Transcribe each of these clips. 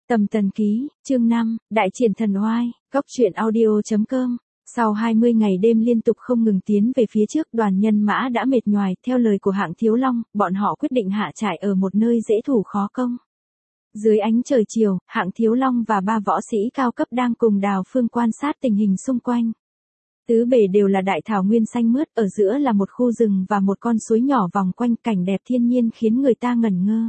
Tầm Tần Ký, chương 5, Đại triển thần oai, Góc truyện audio.com. Sau 20 ngày đêm liên tục không ngừng tiến về phía trước, đoàn nhân mã đã mệt nhoài, theo lời của Hạng Thiếu Long, bọn họ quyết định hạ trại ở một nơi dễ thủ khó công. Dưới ánh trời chiều, Hạng Thiếu Long và 3 võ sĩ cao cấp đang cùng Đào Phương quan sát tình hình xung quanh. Tứ bề đều là đại thảo nguyên xanh mướt, ở giữa là một khu rừng và một con suối nhỏ vòng quanh, cảnh đẹp thiên nhiên khiến người ta ngẩn ngơ.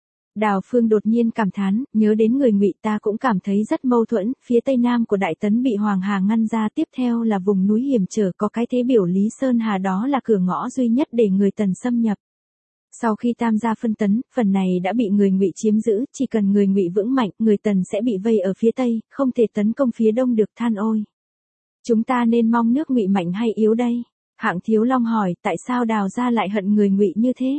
Đào Phương đột nhiên cảm thán, nhớ đến người Ngụy, ta cũng cảm thấy rất mâu thuẫn, phía tây nam của Đại Tấn bị Hoàng Hà ngăn ra, tiếp theo là vùng núi hiểm trở có cái thế biểu Lý Sơn Hà, đó là cửa ngõ duy nhất để người Tần xâm nhập. Sau khi Tam gia phân tấn, phần này đã bị người Ngụy chiếm giữ, chỉ cần người Ngụy vững mạnh, người Tần sẽ bị vây ở phía tây, không thể tấn công phía đông được. Than ôi! Chúng ta nên mong nước Ngụy mạnh hay yếu đây? Hạng Thiếu Long hỏi, tại sao Đào gia lại hận người Ngụy như thế?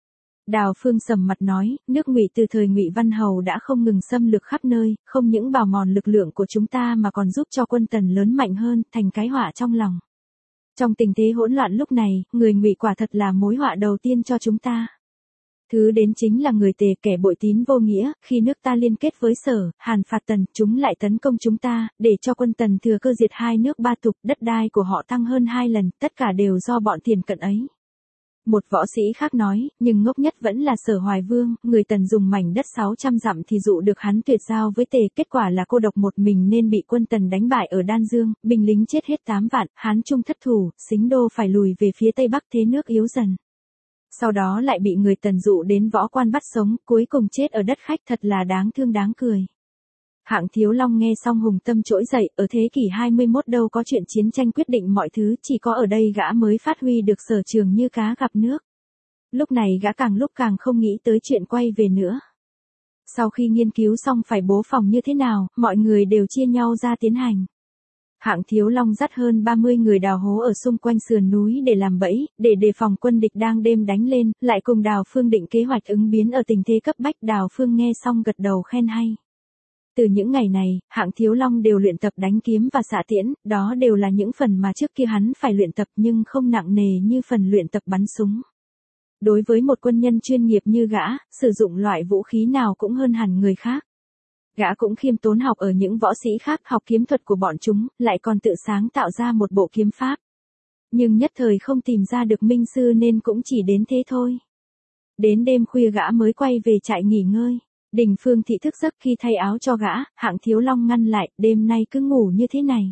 Đào Phương sầm mặt nói, nước Ngụy từ thời Ngụy Văn Hầu đã không ngừng xâm lược khắp nơi, không những bào mòn lực lượng của chúng ta mà còn giúp cho quân Tần lớn mạnh hơn, thành cái họa trong lòng. Trong tình thế hỗn loạn lúc này, người Ngụy quả thật là mối họa đầu tiên cho chúng ta. Thứ đến chính là người Tề, kẻ bội tín vô nghĩa, khi nước ta liên kết với Sở, Hàn phạt Tần, chúng lại tấn công chúng ta, để cho quân Tần thừa cơ diệt hai nước ba thục, đất đai của họ tăng hơn 2 lần, tất cả đều do bọn Thiền Cận ấy. Một võ sĩ khác nói, nhưng ngốc nhất vẫn là Sở Hoài Vương, người Tần dùng mảnh đất 600 dặm thì dụ được hắn tuyệt giao với Tề, kết quả là cô độc một mình nên bị quân Tần đánh bại ở Đan Dương, binh lính chết hết 8 vạn, Hán Trung thất thủ, Sính Đô phải lùi về phía tây bắc, thế nước yếu dần. Sau đó lại bị người Tần dụ đến Võ Quan bắt sống, cuối cùng chết ở đất khách, thật là đáng thương đáng cười. Hạng Thiếu Long nghe xong hùng tâm trỗi dậy, ở thế kỷ 21 đâu có chuyện chiến tranh quyết định mọi thứ, chỉ có ở đây gã mới phát huy được sở trường như cá gặp nước. Lúc này gã càng lúc càng không nghĩ tới chuyện quay về nữa. Sau khi nghiên cứu xong phải bố phòng như thế nào, mọi người đều chia nhau ra tiến hành. Hạng Thiếu Long dắt hơn 30 người đào hố ở xung quanh sườn núi để làm bẫy, để đề phòng quân địch đang đêm đánh lên, lại cùng Đào Phương định kế hoạch ứng biến ở tình thế cấp bách. Đào Phương nghe xong gật đầu khen hay. Từ những ngày này, Hạng Thiếu Long đều luyện tập đánh kiếm và xạ tiễn, đó đều là những phần mà trước kia hắn phải luyện tập nhưng không nặng nề như phần luyện tập bắn súng. Đối với một quân nhân chuyên nghiệp như gã, sử dụng loại vũ khí nào cũng hơn hẳn người khác. Gã cũng khiêm tốn học ở những võ sĩ khác, học kiếm thuật của bọn chúng, lại còn tự sáng tạo ra một bộ kiếm pháp. Nhưng nhất thời không tìm ra được minh sư nên cũng chỉ đến thế thôi. Đến đêm khuya gã mới quay về trại nghỉ ngơi. Đình Phương Thị thức giấc khi thay áo cho gã, Hạng Thiếu Long ngăn lại, đêm nay cứ ngủ như thế này.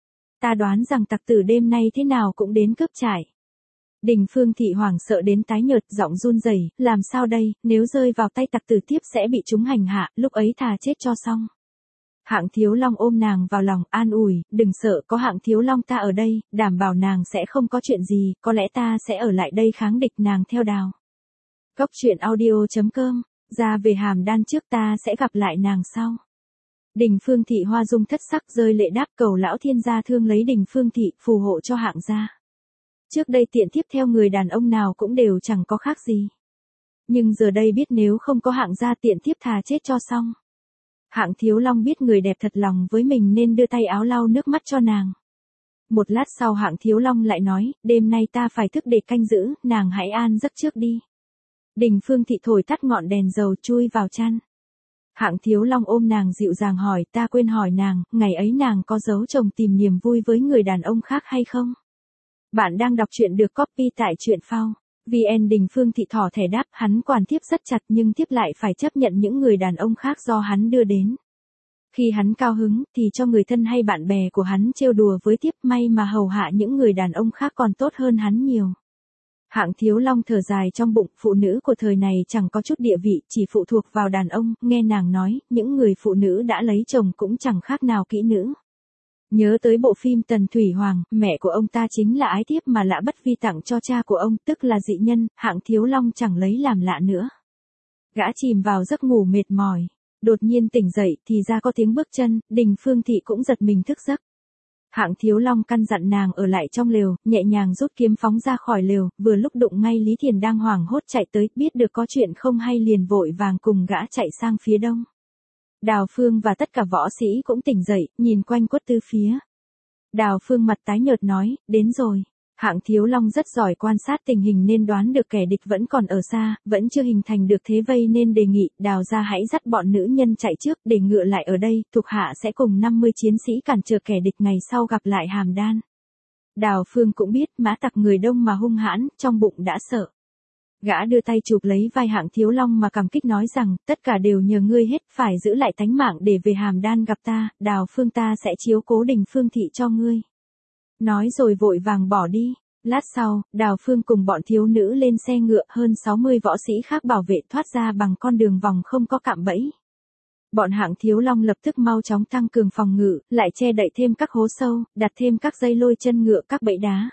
Ta đoán rằng tặc tử đêm nay thế nào cũng đến cướp trại. Đình Phương Thị hoảng sợ đến tái nhợt, giọng run rẩy, làm sao đây, nếu rơi vào tay tặc tử tiếp sẽ bị chúng hành hạ, lúc ấy thà chết cho xong. Hạng Thiếu Long ôm nàng vào lòng, an ủi, đừng sợ, có Hạng Thiếu Long ta ở đây, đảm bảo nàng sẽ không có chuyện gì, có lẽ ta sẽ ở lại đây kháng địch nàng theo Đào. Góc truyện audio.com. Ra về Hàm Đan trước, ta sẽ gặp lại nàng sau. Đình Phương Thị hoa dung thất sắc, rơi lệ đáp cầu lão thiên gia thương lấy Đình Phương Thị, phù hộ cho Hạng gia. Trước đây tiện tiếp theo người đàn ông nào cũng đều chẳng có khác gì. Nhưng giờ đây biết nếu không có Hạng gia tiện tiếp thà chết cho xong. Hạng Thiếu Long biết người đẹp thật lòng với mình nên đưa tay áo lau nước mắt cho nàng. Một lát sau Hạng Thiếu Long lại nói, đêm nay ta phải thức để canh giữ, nàng hãy an giấc trước đi. Đình Phương Thị thổi tắt ngọn đèn dầu, chui vào chăn. Hạng Thiếu Long ôm nàng dịu dàng hỏi, ta quên hỏi nàng, ngày ấy nàng có giấu chồng tìm niềm vui với người đàn ông khác hay không? Bạn đang đọc truyện được copy tại truyện phao. VN. Đình Phương Thị thỏ thẻ đáp, hắn quản thiếp rất chặt nhưng thiếp lại phải chấp nhận những người đàn ông khác do hắn đưa đến. Khi hắn cao hứng thì cho người thân hay bạn bè của hắn trêu đùa với thiếp, may mà hầu hạ những người đàn ông khác còn tốt hơn hắn nhiều. Hạng Thiếu Long thở dài trong bụng, phụ nữ của thời này chẳng có chút địa vị, chỉ phụ thuộc vào đàn ông, nghe nàng nói, những người phụ nữ đã lấy chồng cũng chẳng khác nào kỹ nữ. Nhớ tới bộ phim Tần Thủy Hoàng, mẹ của ông ta chính là ái thiếp mà Lã Bất Vi tặng cho cha của ông, tức là dị nhân, Hạng Thiếu Long chẳng lấy làm lạ nữa. Gã chìm vào giấc ngủ mệt mỏi, đột nhiên tỉnh dậy thì ra có tiếng bước chân, Đình Phương Thị cũng giật mình thức giấc. Hạng Thiếu Long căn dặn nàng ở lại trong lều, nhẹ nhàng rút kiếm phóng ra khỏi lều, vừa lúc đụng ngay Lý Thiền đang hoảng hốt chạy tới, biết được có chuyện không hay liền vội vàng cùng gã chạy sang phía đông. Đào Phương và tất cả võ sĩ cũng tỉnh dậy, nhìn quanh quất tứ phía. Đào Phương mặt tái nhợt nói, đến rồi. Hạng Thiếu Long rất giỏi quan sát tình hình nên đoán được kẻ địch vẫn còn ở xa, vẫn chưa hình thành được thế vây nên đề nghị Đào gia hãy dắt bọn nữ nhân chạy trước để ngựa lại ở đây, thuộc hạ sẽ cùng 50 chiến sĩ cản trở kẻ địch ngày sau gặp lại Hàm Đan. Đào Phương cũng biết mã tặc người đông mà hung hãn, trong bụng đã sợ. Gã đưa tay chụp lấy vai Hạng Thiếu Long mà cảm kích nói rằng, tất cả đều nhờ ngươi hết, phải giữ lại tánh mạng để về Hàm Đan gặp ta, Đào Phương ta sẽ chiếu cố Đình Phương thị cho ngươi. Nói rồi vội vàng bỏ đi. Lát sau, Đào Phương cùng bọn thiếu nữ lên xe ngựa, hơn 60 võ sĩ khác bảo vệ thoát ra bằng con đường vòng không có cạm bẫy. Bọn Hạng Thiếu Long lập tức mau chóng tăng cường phòng ngự, lại che đậy thêm các hố sâu, đặt thêm các dây lôi chân ngựa, các bẫy đá.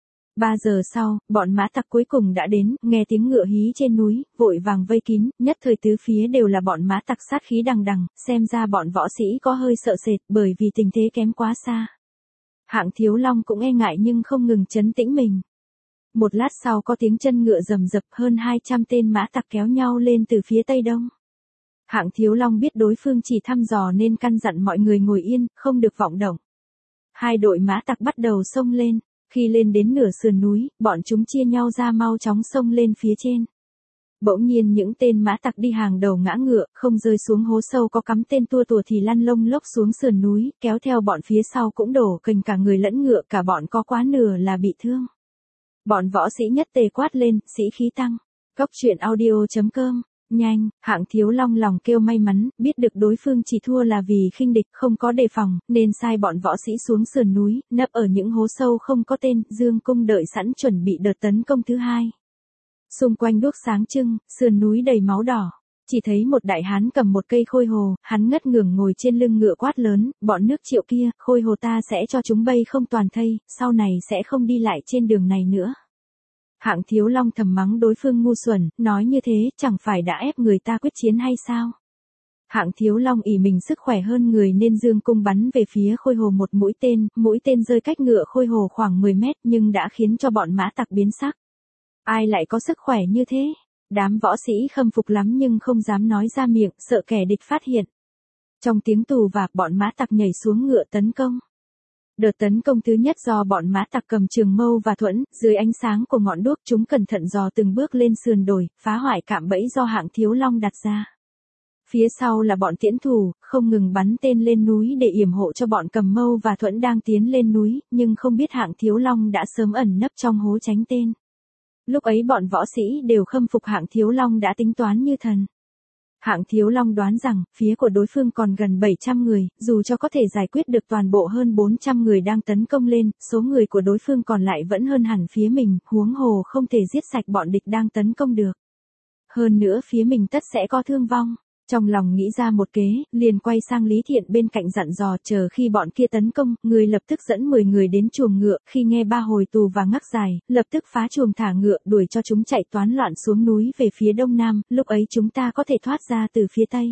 3 giờ sau, bọn mã tặc cuối cùng đã đến, nghe tiếng ngựa hí trên núi, vội vàng vây kín, nhất thời tứ phía đều là bọn mã tặc sát khí đằng đằng, xem ra bọn võ sĩ có hơi sợ sệt bởi vì tình thế kém quá xa. Hạng Thiếu Long cũng e ngại nhưng không ngừng trấn tĩnh mình. Một lát sau có tiếng chân ngựa rầm rập, hơn 200 tên mã tặc kéo nhau lên từ phía tây đông. Hạng Thiếu Long biết đối phương chỉ thăm dò nên căn dặn mọi người ngồi yên, không được vọng động. Hai đội mã tặc bắt đầu xông lên. Khi lên đến nửa sườn núi, bọn chúng chia nhau ra mau chóng xông lên phía trên. Bỗng nhiên những tên mã tặc đi hàng đầu ngã ngựa, không rơi xuống hố sâu có cắm tên tua tùa thì lăn lông lốc xuống sườn núi, kéo theo bọn phía sau cũng đổ kềnh cả người lẫn ngựa, cả bọn có quá nửa là bị thương. Bọn võ sĩ nhất tề quát lên, sĩ khí tăng. Cốc truyện audio.com. Nhanh, Hạng Thiếu Long lòng kêu may mắn, biết được đối phương chỉ thua là vì khinh địch không có đề phòng, nên sai bọn võ sĩ xuống sườn núi, nấp ở những hố sâu không có tên, dương cung đợi sẵn chuẩn bị đợt tấn công thứ hai. Xung quanh đuốc sáng trưng, sườn núi đầy máu đỏ. Chỉ thấy một đại hán cầm một cây khôi hồ, hắn ngất ngưởng ngồi trên lưng ngựa quát lớn, bọn nước Triệu kia, khôi hồ ta sẽ cho chúng bay không toàn thây, sau này sẽ không đi lại trên đường này nữa. Hạng Thiếu Long thầm mắng đối phương ngu xuẩn, nói như thế chẳng phải đã ép người ta quyết chiến hay sao? Hạng Thiếu Long ỷ mình sức khỏe hơn người nên dương cung bắn về phía khôi hồ một mũi tên rơi cách ngựa khôi hồ khoảng 10 mét nhưng đã khiến cho bọn mã tặc biến sắc. Ai lại có sức khỏe như thế? Đám võ sĩ khâm phục lắm nhưng không dám nói ra miệng, sợ kẻ địch phát hiện. Trong tiếng tù và bọn mã tặc nhảy xuống ngựa tấn công. Đợt tấn công thứ nhất do bọn mã tặc cầm trường mâu và thuẫn, dưới ánh sáng của ngọn đuốc chúng cẩn thận dò từng bước lên sườn đồi, phá hoại cạm bẫy do Hạng Thiếu Long đặt ra. Phía sau là bọn tiễn thủ, không ngừng bắn tên lên núi để yểm hộ cho bọn cầm mâu và thuẫn đang tiến lên núi, nhưng không biết Hạng Thiếu Long đã sớm ẩn nấp trong hố tránh tên. Lúc ấy bọn võ sĩ đều khâm phục Hạng Thiếu Long đã tính toán như thần. Hạng Thiếu Long đoán rằng, phía của đối phương còn gần 700 người, dù cho có thể giải quyết được toàn bộ hơn 400 người đang tấn công lên, số người của đối phương còn lại vẫn hơn hẳn phía mình, huống hồ không thể giết sạch bọn địch đang tấn công được. Hơn nữa phía mình tất sẽ có thương vong. Trong lòng nghĩ ra một kế, liền quay sang Lý Thiện bên cạnh dặn dò chờ khi bọn kia tấn công, người lập tức dẫn 10 người đến chuồng ngựa, khi nghe 3 hồi tù và ngắc dài, lập tức phá chuồng thả ngựa đuổi cho chúng chạy toán loạn xuống núi về phía đông nam, lúc ấy chúng ta có thể thoát ra từ phía tây.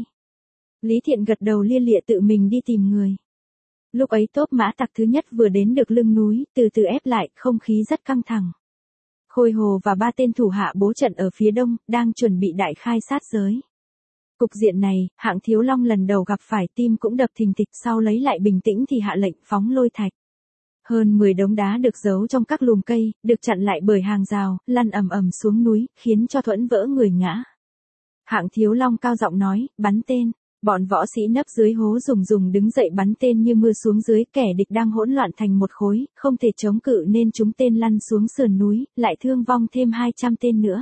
Lý Thiện gật đầu lia lịa tự mình đi tìm người. Lúc ấy tốp mã tặc thứ nhất vừa đến được lưng núi, từ từ ép lại, không khí rất căng thẳng. Khôi Hồ và 3 tên thủ hạ bố trận ở phía đông, đang chuẩn bị đại khai sát giới. Cục diện này, Hạng Thiếu Long lần đầu gặp phải tim cũng đập thình thịch, sau lấy lại bình tĩnh thì hạ lệnh phóng lôi thạch. Hơn 10 đống đá được giấu trong các lùm cây, được chặn lại bởi hàng rào, lăn ầm ầm xuống núi, khiến cho thuẫn vỡ người ngã. Hạng Thiếu Long cao giọng nói, bắn tên. Bọn võ sĩ nấp dưới hố dùng đứng dậy bắn tên như mưa xuống dưới, kẻ địch đang hỗn loạn thành một khối, không thể chống cự nên chúng tên lăn xuống sườn núi, lại thương vong thêm 200 tên nữa.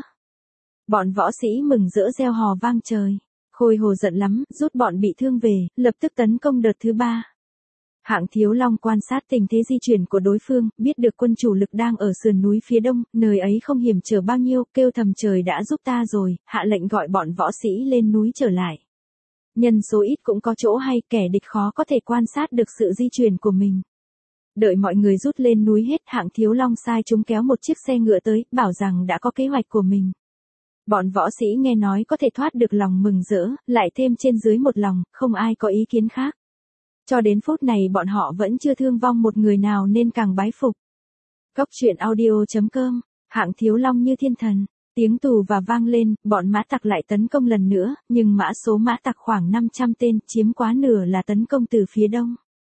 Bọn võ sĩ mừng rỡ reo hò vang trời. Khôi Hồ giận lắm, rút bọn bị thương về, lập tức tấn công đợt thứ 3. Hạng Thiếu Long quan sát tình thế di chuyển của đối phương, biết được quân chủ lực đang ở sườn núi phía đông, nơi ấy không hiểm trở bao nhiêu, kêu thầm trời đã giúp ta rồi, hạ lệnh gọi bọn võ sĩ lên núi trở lại. Nhân số ít cũng có chỗ hay, kẻ địch khó có thể quan sát được sự di chuyển của mình. Đợi mọi người rút lên núi hết, Hạng Thiếu Long sai chúng kéo một chiếc xe ngựa tới, bảo rằng đã có kế hoạch của mình. Bọn võ sĩ nghe nói có thể thoát được lòng mừng rỡ, lại thêm trên dưới một lòng, không ai có ý kiến khác. Cho đến phút này bọn họ vẫn chưa thương vong một người nào nên càng bái phục. Cốc truyện audio.com, Hạng Thiếu Long như thiên thần, tiếng tù và vang lên, bọn mã tặc lại tấn công lần nữa, nhưng số mã tặc khoảng 500 tên, chiếm quá nửa là tấn công từ phía đông.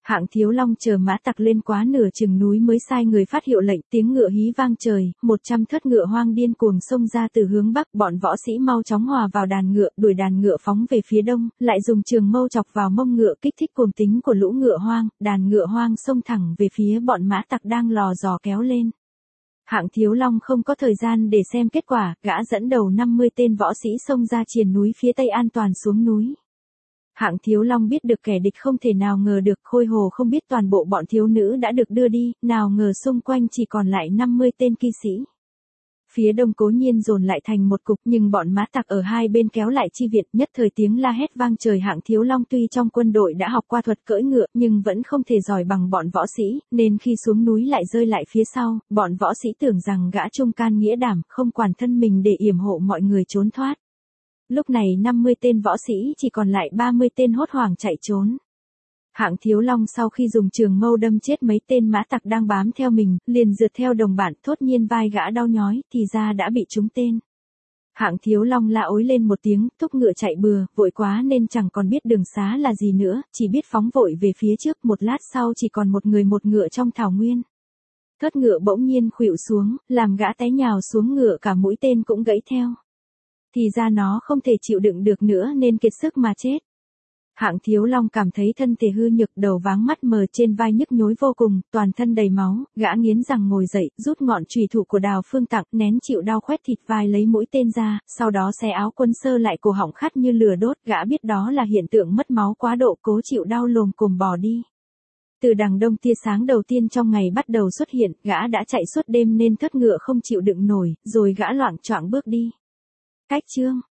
Hạng Thiếu Long chờ mã tặc lên quá nửa chừng núi mới sai người phát hiệu lệnh, tiếng ngựa hí vang trời, 100 thớt ngựa hoang điên cuồng xông ra từ hướng bắc, bọn võ sĩ mau chóng hòa vào đàn ngựa, đuổi đàn ngựa phóng về phía đông, lại dùng trường mâu chọc vào mông ngựa kích thích cuồng tính của lũ ngựa hoang, đàn ngựa hoang xông thẳng về phía bọn mã tặc đang lò dò kéo lên. Hạng Thiếu Long không có thời gian để xem kết quả, gã dẫn đầu 50 tên võ sĩ xông ra triền núi phía tây an toàn xuống núi. Hạng Thiếu Long biết được kẻ địch không thể nào ngờ được, Khôi Hồ không biết toàn bộ bọn thiếu nữ đã được đưa đi, nào ngờ xung quanh chỉ còn lại 50 tên kỵ sĩ. Phía đông cố nhiên dồn lại thành một cục, nhưng bọn mã tặc ở hai bên kéo lại chi viện, nhất thời tiếng la hét vang trời. Hạng Thiếu Long tuy trong quân đội đã học qua thuật cưỡi ngựa, nhưng vẫn không thể giỏi bằng bọn võ sĩ, nên khi xuống núi lại rơi lại phía sau, bọn võ sĩ tưởng rằng gã trung can nghĩa đảm, không quản thân mình để yểm hộ mọi người trốn thoát. Lúc này 50 tên võ sĩ chỉ còn lại 30 tên hốt hoảng chạy trốn. Hạng Thiếu Long sau khi dùng trường mâu đâm chết mấy tên mã tặc đang bám theo mình, liền rượt theo đồng bạn, thốt nhiên vai gã đau nhói, thì ra đã bị trúng tên. Hạng Thiếu Long la ối lên một tiếng, thúc ngựa chạy bừa, vội quá nên chẳng còn biết đường xá là gì nữa, chỉ biết phóng vội về phía trước, một lát sau chỉ còn một người một ngựa trong thảo nguyên. Thớt ngựa bỗng nhiên khuỵu xuống, làm gã té nhào xuống ngựa, cả mũi tên cũng gãy theo. Thì ra nó không thể chịu đựng được nữa nên kiệt sức mà chết. Hạng Thiếu Long cảm thấy thân thể hư nhược, đầu váng mắt mờ, trên vai nhức nhối vô cùng, toàn thân đầy máu, gã nghiến răng ngồi dậy, rút ngọn chùy thủ của Đào Phương tặng, nén chịu đau khoét thịt vai lấy mũi tên ra, sau đó xé áo quân sơ lại, cổ họng khát như lửa đốt, gã biết đó là hiện tượng mất máu quá độ, cố chịu đau lồm cồm bò đi. Từ đằng đông tia sáng đầu tiên trong ngày bắt đầu xuất hiện, gã đã chạy suốt đêm nên thớt ngựa không chịu đựng nổi, rồi gã loạng choạng bước đi. Cách chương